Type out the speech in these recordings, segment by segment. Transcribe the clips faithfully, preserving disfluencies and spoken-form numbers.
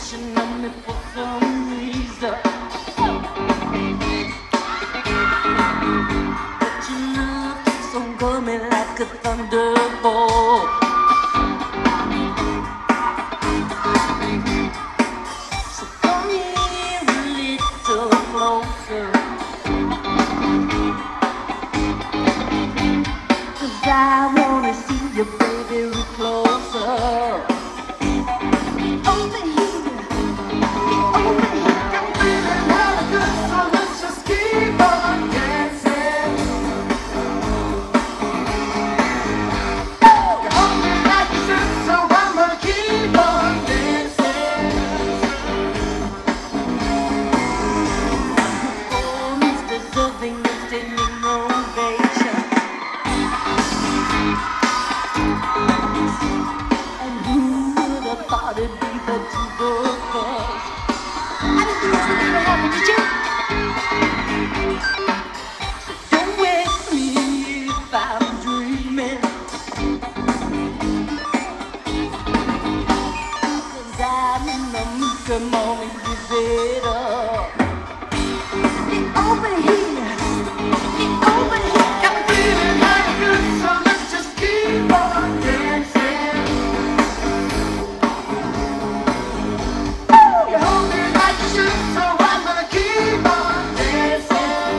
pushing on me for some reason. But your love keeps on coming like a thunderbolt. So come here a little closer, 'cause I wanna see you, baby, real closer. Over here, over here, I'm feeling hella good, so let's just keep on dancing. You hold me like you should, so I'ma keep on dancing. Oh, it's deserving of standing ovation. And who would have thought it'd be the two of us? I didn't think this would ever happen, did you? Don't wake me if I'm dreaming, 'cause I'm in the mood. Come on and give it up. Get over here, get over here. I'm feeling like good, so let's just keep on dancing. You hold me like you should, so I'm gonna keep on dancing.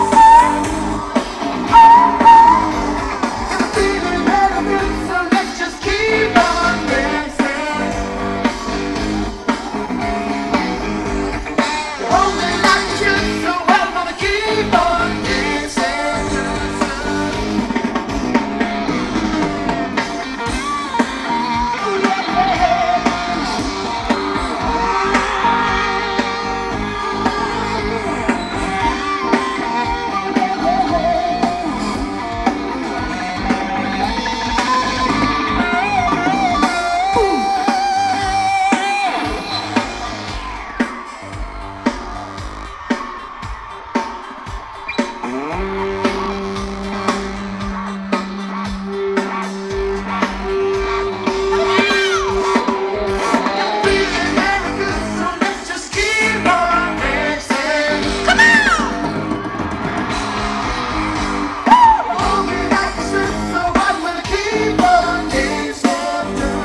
I'm feeling real good, so let's just keep on dancing. You hold me like you should, so I'm gonna keep on dancing. Ooh, yeah, yeah. Feeling very good, so let's just keep on dancing. Come on! Hold me like you should, so I'm gonna keep on dancing.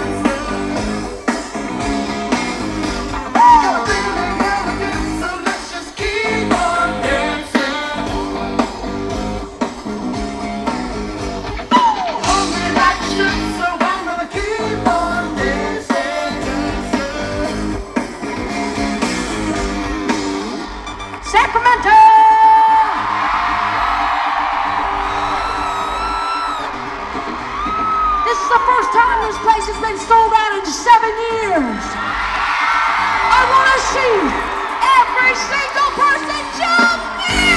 Feeling very good, so let's just keep on dancing. Hold me like you should, so I'm gonna keep on dancing. Sacramento! This is the first time this place has been sold out in seven years. I want to see every single person jump in!